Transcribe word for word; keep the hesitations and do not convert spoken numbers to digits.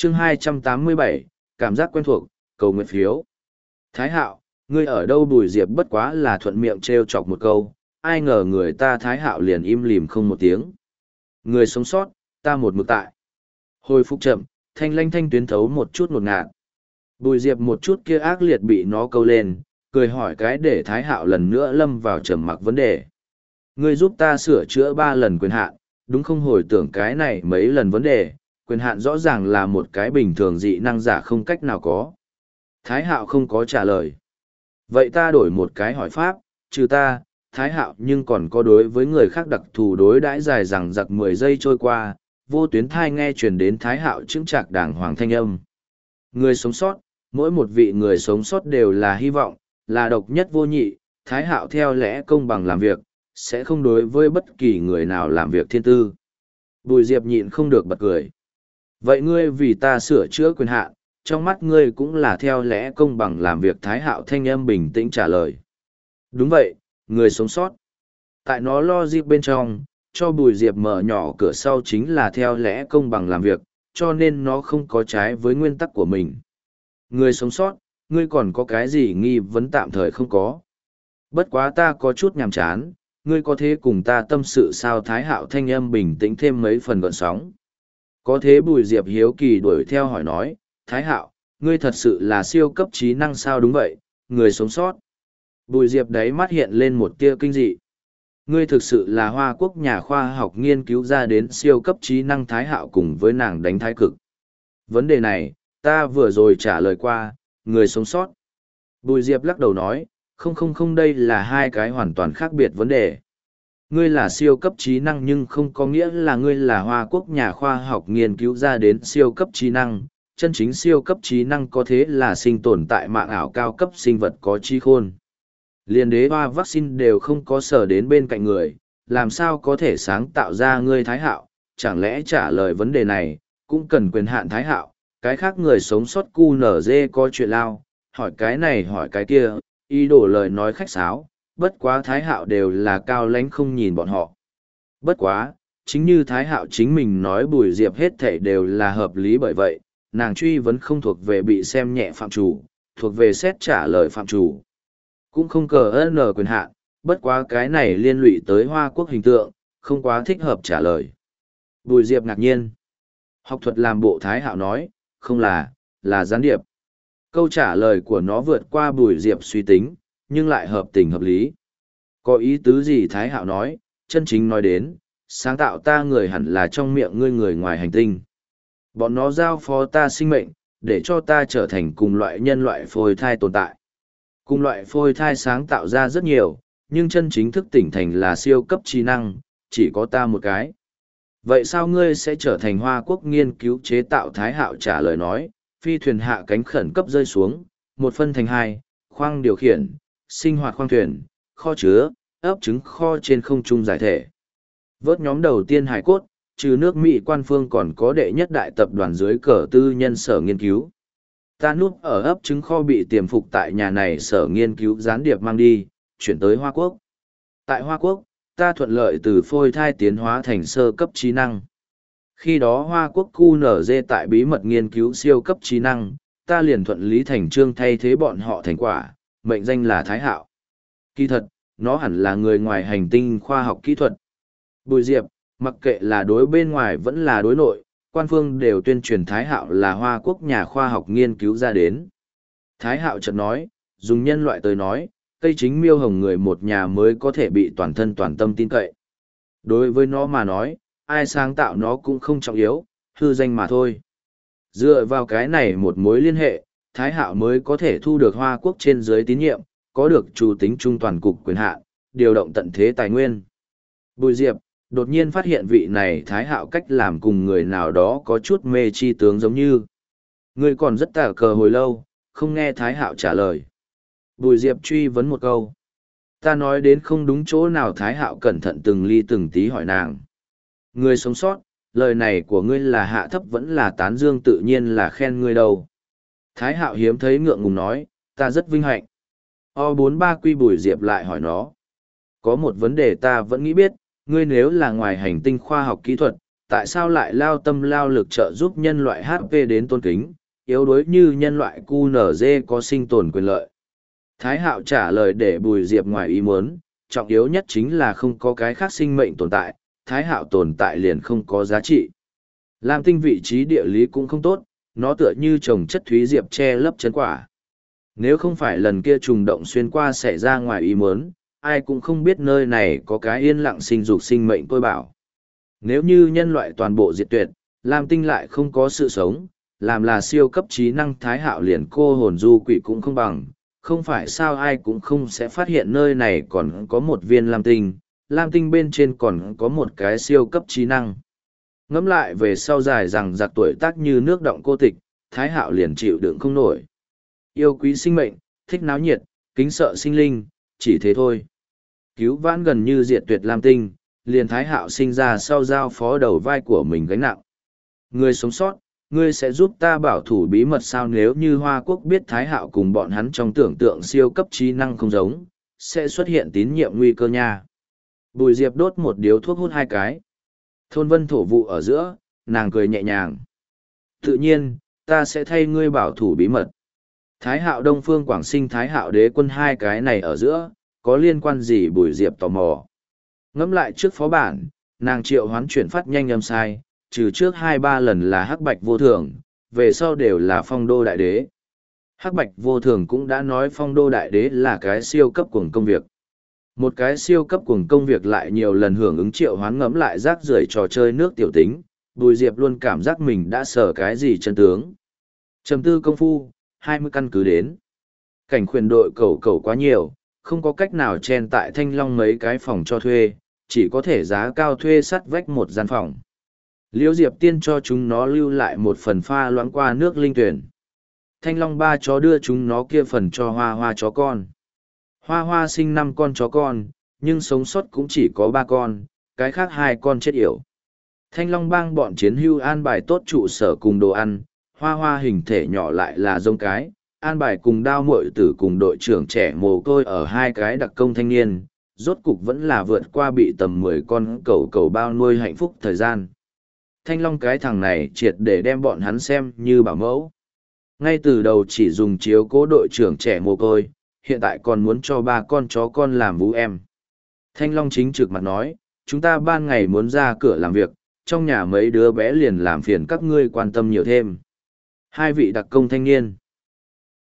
chương hai trăm tám mươi bảy, cảm giác quen thuộc, cầu nguyện phiếu. Thái Hạo, ngươi ở đâu? Bùi Diệp bất quá là thuận miệng trêu chọc một câu, ai ngờ người ta Thái Hạo liền im lìm không một tiếng. Người sống sót, ta một mực tại. Hồi phục chậm, thanh lanh thanh tuyến thấu một chút ngột ngạt. Bùi Diệp một chút kia ác liệt bị nó câu lên, cười hỏi cái để Thái Hạo lần nữa lâm vào trầm mặc vấn đề. Ngươi giúp ta sửa chữa ba lần quyền hạn, đúng không? Hồi tưởng cái này mấy lần vấn đề, quyền hạn rõ ràng là một cái bình thường dị năng giả không cách nào có. Thái Hạo không có trả lời. Vậy ta đổi một cái hỏi pháp, trừ ta, Thái Hạo nhưng còn có đối với người khác đặc thù đối đãi dài rằng giặc mười giây trôi qua, vô tuyến thai nghe truyền đến Thái Hạo chững chạc đàng hoàng thanh âm. Người sống sót, mỗi một vị người sống sót đều là hy vọng, là độc nhất vô nhị, Thái Hạo theo lẽ công bằng làm việc, sẽ không đối với bất kỳ người nào làm việc thiên tư. Bùi Diệp nhịn không được bật cười. Vậy ngươi vì ta sửa chữa quyền hạn, trong mắt ngươi cũng là theo lẽ công bằng làm việc. Thái Hạo thanh âm bình tĩnh trả lời. Đúng vậy, người sống sót. Tại nó lo dịp bên trong, cho Bùi Diệp mở nhỏ cửa sau chính là theo lẽ công bằng làm việc, cho nên nó không có trái với nguyên tắc của mình. Người sống sót, ngươi còn có cái gì nghi vấn? Tạm thời không có. Bất quá ta có chút nhàm chán, ngươi có thể cùng ta tâm sự sao? Thái Hạo thanh âm bình tĩnh thêm mấy phần gợn sóng. Có thế? Bùi Diệp hiếu kỳ đuổi theo hỏi nói, Thái Hạo, ngươi thật sự là siêu cấp trí năng sao? Đúng vậy, người sống sót. Bùi Diệp đáy mắt hiện lên một tia kinh dị. Ngươi thực sự là Hoa Quốc nhà khoa học nghiên cứu ra đến siêu cấp trí năng? Thái Hạo cùng với nàng đánh thái cực. Vấn đề này, ta vừa rồi trả lời qua, người sống sót. Bùi Diệp lắc đầu nói, không không không, đây là hai cái hoàn toàn khác biệt vấn đề. Ngươi là siêu cấp trí năng nhưng không có nghĩa là ngươi là Hoa Quốc nhà khoa học nghiên cứu ra đến siêu cấp trí năng. Chân chính siêu cấp trí năng có thế là sinh tồn tại mạng ảo cao cấp sinh vật có trí khôn. Liên đế hoa vaccine đều không có sở đến bên cạnh người, làm sao có thể sáng tạo ra ngươi? Thái Hạo, chẳng lẽ trả lời vấn đề này, cũng cần quyền hạn? Thái Hạo, cái khác người sống sót cu nở dê có chuyện lao, hỏi cái này hỏi cái kia, ý đồ lời nói khách sáo, bất quá Thái Hạo đều là cao lãnh không nhìn bọn họ. Bất quá, chính như Thái Hạo chính mình nói, Bùi Diệp hết thảy đều là hợp lý, bởi vậy, nàng truy vấn không thuộc về bị xem nhẹ phạm chủ, thuộc về xét trả lời phạm chủ. Cũng không cờ ơn nở quyền hạn, bất quá cái này liên lụy tới Hoa Quốc hình tượng, không quá thích hợp trả lời. Bùi Diệp ngạc nhiên. Học thuật làm bộ. Thái Hạo nói, không là, là gián điệp. Câu trả lời của nó vượt qua Bùi Diệp suy tính, nhưng lại hợp tình hợp lý. Có ý tứ gì? Thái Hạo nói, chân chính nói đến, sáng tạo ta người hẳn là trong miệng ngươi người ngoài hành tinh. Bọn nó giao phó ta sinh mệnh, để cho ta trở thành cùng loại nhân loại phôi thai tồn tại. Cùng loại phôi thai sáng tạo ra rất nhiều, nhưng chân chính thức tỉnh thành là siêu cấp trí năng, chỉ có ta một cái. Vậy sao ngươi sẽ trở thành Hoa Quốc nghiên cứu chế tạo? Thái Hạo trả lời nói, phi thuyền hạ cánh khẩn cấp rơi xuống, một phân thành hai, khoang điều khiển, sinh hoạt khoang thuyền, kho chứa, ấp trứng kho trên không trung giải thể. Vớt nhóm đầu tiên hải cốt, trừ nước Mỹ quan phương còn có đệ nhất đại tập đoàn dưới cờ tư nhân sở nghiên cứu. Ta núp ở ấp trứng kho bị tiềm phục tại nhà này sở nghiên cứu gián điệp mang đi, chuyển tới Hoa Quốc. Tại Hoa Quốc, ta thuận lợi từ phôi thai tiến hóa thành sơ cấp trí năng. Khi đó Hoa Quốc cu nở dê tại bí mật nghiên cứu siêu cấp trí năng, ta liền thuận lý thành trương thay thế bọn họ thành quả, mệnh danh là Thái Hạo. Kỳ thật, nó hẳn là người ngoài hành tinh khoa học kỹ thuật. Bùi Diệp, mặc kệ là đối bên ngoài vẫn là đối nội, quan phương đều tuyên truyền Thái Hạo là Hoa Quốc nhà khoa học nghiên cứu ra đến. Thái Hạo chợt nói, dùng nhân loại tới nói, cây chính miêu hồng người một nhà mới có thể bị toàn thân toàn tâm tin cậy. Đối với nó mà nói, ai sáng tạo nó cũng không trọng yếu, hư danh mà thôi. Dựa vào cái này một mối liên hệ, Thái Hạo mới có thể thu được Hoa Quốc trên dưới tín nhiệm, có được chủ tính trung toàn cục quyền hạn, điều động tận thế tài nguyên. Bùi Diệp đột nhiên phát hiện vị này Thái Hạo cách làm cùng người nào đó có chút mê chi tướng giống như. Người còn rất tả cờ hồi lâu, không nghe Thái Hạo trả lời. Bùi Diệp truy vấn một câu. Ta nói đến không đúng chỗ nào? Thái Hạo cẩn thận từng ly từng tí hỏi nàng. Người sống sót, lời này của ngươi là hạ thấp vẫn là tán dương? Tự nhiên là khen ngươi đâu. Thái Hạo hiếm thấy ngượng ngùng nói, ta rất vinh hạnh. O bốn mươi ba quy. Bùi Diệp lại hỏi nó. Có một vấn đề ta vẫn nghĩ biết, ngươi nếu là ngoài hành tinh khoa học kỹ thuật, tại sao lại lao tâm lao lực trợ giúp nhân loại hát pê đến tôn kính, yếu đuối như nhân loại cu nở dê có sinh tồn quyền lợi? Thái Hạo trả lời để Bùi Diệp ngoài ý muốn, trọng yếu nhất chính là không có cái khác sinh mệnh tồn tại, Thái Hạo tồn tại liền không có giá trị. Lam Tinh vị trí địa lý cũng không tốt, nó tựa như trồng chất thúy diệp che lấp chân quả. Nếu không phải lần kia trùng động xuyên qua xảy ra ngoài ý muốn, ai cũng không biết nơi này có cái yên lặng sinh dục sinh mệnh tôi bảo. Nếu như nhân loại toàn bộ diệt tuyệt, Lam Tinh lại không có sự sống, làm là siêu cấp trí năng Thái Hạo liền cô hồn du quỷ cũng không bằng, không phải sao ai cũng không sẽ phát hiện nơi này còn có một viên Lam Tinh, Lam Tinh bên trên còn có một cái siêu cấp trí năng. Ngẫm lại về sau dài rằng giặc tuổi tác như nước động cô tịch, Thái Hạo liền chịu đựng không nổi. Yêu quý sinh mệnh, thích náo nhiệt, kính sợ sinh linh, chỉ thế thôi. Cứu vãn gần như diệt tuyệt Lam Tinh, liền Thái Hạo sinh ra sau giao phó đầu vai của mình gánh nặng. Ngươi sống sót, ngươi sẽ giúp ta bảo thủ bí mật sao? Nếu như Hoa Quốc biết Thái Hạo cùng bọn hắn trong tưởng tượng siêu cấp trí năng không giống, sẽ xuất hiện tín nhiệm nguy cơ nha. Bùi Diệp đốt một điếu thuốc hút hai cái. Thôn vân thổ vụ ở giữa, nàng cười nhẹ nhàng. Tự nhiên, ta sẽ thay ngươi bảo thủ bí mật. Thái Hạo Đông Phương Quảng Sinh Thái Hạo Đế Quân hai cái này ở giữa, có liên quan gì? Bùi Diệp tò mò. Ngẫm lại trước phó bản, nàng triệu hoán chuyển phát nhanh âm sai, trừ trước hai ba lần là hắc bạch vô thường, về sau đều là phong đô đại đế. Hắc bạch vô thường cũng đã nói phong đô đại đế là cái siêu cấp cuồng công việc. Một cái siêu cấp cuồng công việc lại nhiều lần hưởng ứng triệu hoán. Ngẫm lại rác rưởi trò chơi nước tiểu tính, Bùi Diệp luôn cảm giác mình đã sở cái gì chân tướng. Trầm tư công phu, hai mươi căn cứ đến. Cảnh khuyển đội cầu cầu quá nhiều, không có cách nào chen tại Thanh Long mấy cái phòng cho thuê, chỉ có thể giá cao thuê sắt vách một gian phòng. Liễu Diệp Tiên cho chúng nó lưu lại một phần pha loãng qua nước linh tuyển. Thanh Long ba chó đưa chúng nó kia phần cho Hoa Hoa chó con. Hoa Hoa sinh năm con chó con, nhưng sống sót cũng chỉ có ba con, cái khác hai con chết yểu. Thanh Long bang bọn chiến hưu an bài tốt trụ sở cùng đồ ăn, Hoa Hoa hình thể nhỏ lại là giống cái, an bài cùng đao muội tử cùng đội trưởng trẻ mồ côi ở hai cái đặc công thanh niên, rốt cục vẫn là vượt qua bị tầm mười con cẩu cẩu bao nuôi hạnh phúc thời gian. Thanh Long cái thằng này triệt để đem bọn hắn xem như bảo mẫu. Ngay từ đầu chỉ dùng chiếu cố đội trưởng trẻ mồ côi, hiện tại còn muốn cho ba con chó con làm vũ em. Thanh Long chính trực mặt nói, chúng ta ban ngày muốn ra cửa làm việc, trong nhà mấy đứa bé liền làm phiền các ngươi quan tâm nhiều thêm. Hai vị đặc công thanh niên.